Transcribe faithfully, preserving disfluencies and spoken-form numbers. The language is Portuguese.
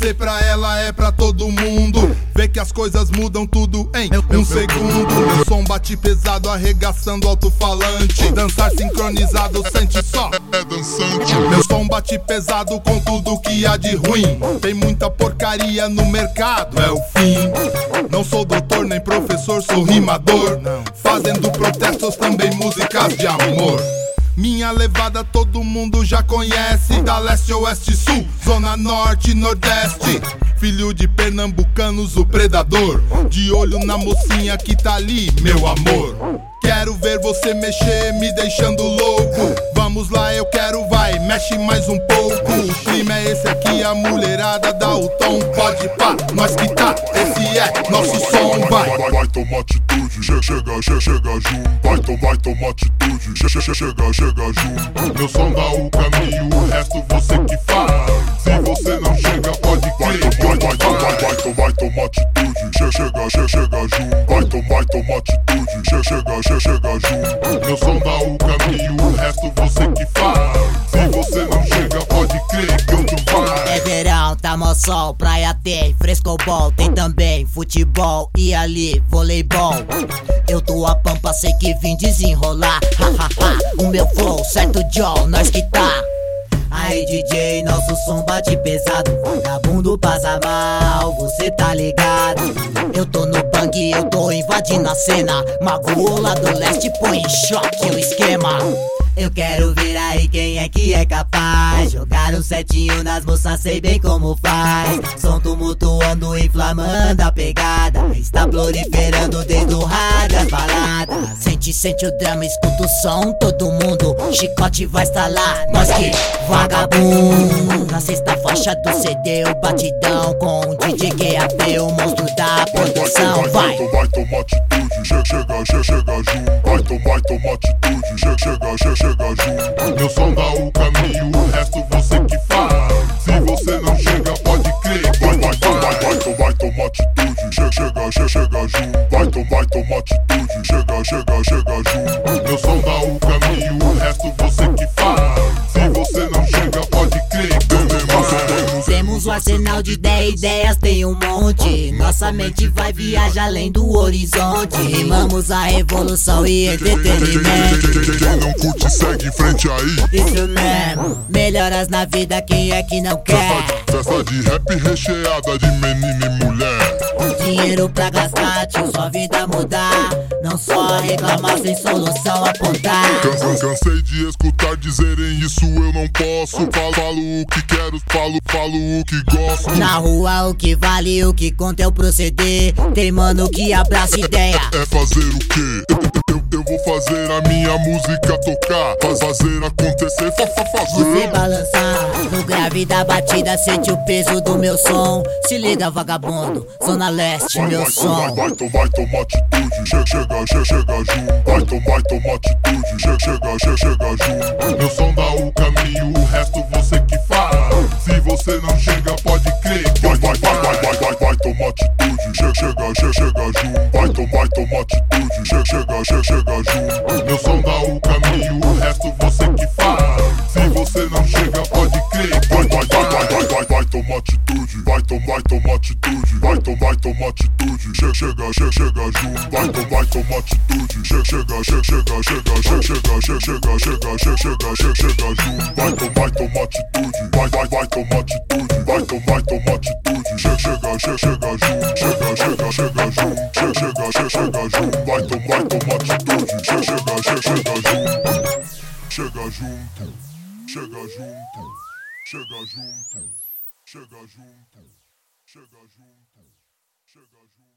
você pra ela é pra todo mundo. Vê que as coisas mudam tudo em um segundo. Meu som bate pesado, arregaçando alto-falante. Dançar sincronizado, sente só, é dançante. Meu som bate pesado com tudo que há de ruim. Tem muita porcaria no mercado, é o fim. Não sou doutor nem professor, sou rimador, fazendo protestos, também músicas de amor. Minha levada todo mundo já conhece, da leste, oeste, sul, zona norte, nordeste. Filho de pernambucanos, o predador, de olho na mocinha que tá ali, meu amor. Quero ver você mexer, me deixando louco. Vamos lá, eu quero, vai, mexe mais um pouco. O clima é esse aqui, a mulherada dá o tom. Pode pá, nós que tá, esse é nosso som, vai. Vai, vai tomar atitude, chega, chega, chega, chega junto. Vai, to, vai tomar atitude, chega, chega, chega, chega junto. Meu som dá o caminho, o resto você que faz. Se você não chega, pode crer. Vai, vai, vai, vai, vai, to, vai tomar atitude, chega, chega, chega, chega junto. Vai, to, vai tomar atitude, chega, chega, chega, chega junto. Meu som dá o caminho, o resto você que faz. Se você não chega, pode crer que eu te vai. É verão, tá mó sol, praia tem frescobol, tem também futebol e ali voleibol. Eu tô a pampa, sei que vim desenrolar. Ha, ha, ha. O meu flow, certo Joe, nós que tá. Aí D J, nosso som bate pesado. Vagabundo passa mal, você tá ligado. Eu tô no bang, eu tô invadindo a cena. Mago lá do leste põe em choque o esquema. Eu quero ver aí quem é que é capaz. Jogar um setinho nas moças, sei bem como faz. Som tumultuando, inflamando a pegada. Está proliferando desde o rádio as baladas. Sente, sente o drama, escuta o som, todo mundo. Chicote vai estalar, nós que vagabundo. Na sexta faixa do C D, o batidão com o D J Q A P, o monstro da produção, vai. Vai tomar atitude, chega, chega, chega, chega junto. Vai, to, vai tomar atitude, chega, chega, chega, chega junto. Meu som dá o caminho, o resto você que faz. Se você não chega, pode crer. Vai, vai, vai, vai, vai, to, vai tomar atitude, chega, chega, chega, chega junto. Vai, to, vai tomar atitude, chega, chega, chega junto. Meu som dá o caminho, o resto você que faz. Se você não chega, pode crer. Temos um arsenal de dez ideias, tem um monte. Nossa mente vai viajar além do horizonte. Rimamos a revolução e entretenimento. Quem não curte, segue em frente aí. Isso mesmo, melhoras na vida, quem é que não quer? Festa de rap recheada de menina e mulher. Dinheiro pra gastar, tio, sua vida mudar. Não só reclamar sem solução apontar. Cansa, cansei de escutar dizerem isso, eu não posso. Falo, falo o que quero, falo, falo o que gosto. Na rua o que vale, o que conta é o proceder. Tem mano que abraça ideia. É, é fazer o quê? Eu, eu vou fazer a minha música tocar. Faz fazer acontecer, fa, fa, fazer. Você balançar no grave da batida, sente o peso do meu som. Se liga vagabundo, zona leste, vai, meu vai, som. Vai, vai, to, vai tomar atitude, chega, chega, chega, chega junto. Vai, to, vai tomar atitude, chega, chega, chega, chega junto. Meu som dá o caminho, o resto você que faz. Se você não chega, pode crer. Vai, vai, vai, vai, vai, vai, vai tomar atitude, chega, chega, chega, chega junto. Vai, to, vai tomar atitude, chega, chega, chega, chega junto. Meu som dá o caminho, o resto você que faz. Se você não chega, pode crer. Vai, vai, vai, vai, vai, vai, vai tomar atitude. Vai, to, vai tomar atitude. Vai, to, vai tomar atitude. Chega, chega, chega, chega junto. Vai, to, vai tomar atitude. Chega, chega, chega, chega, chega, chega, chega, chega, chega, chega, chega, chega, chega, chega junto. Vai, to, vai tomar atitude. Vai, vai, vai tomar atitude. Vai, to, vai tomar atitude. Chega, chega, chega, chega junto. Chega, chega, chega junto. Chega, chega, chega, chega junto. Vai, to, vai tomar atitude. Chega, chega, chega, chega junto. Chega junto. Chega junto. Chega junto. Chega junto. Chega junto. Chega junto.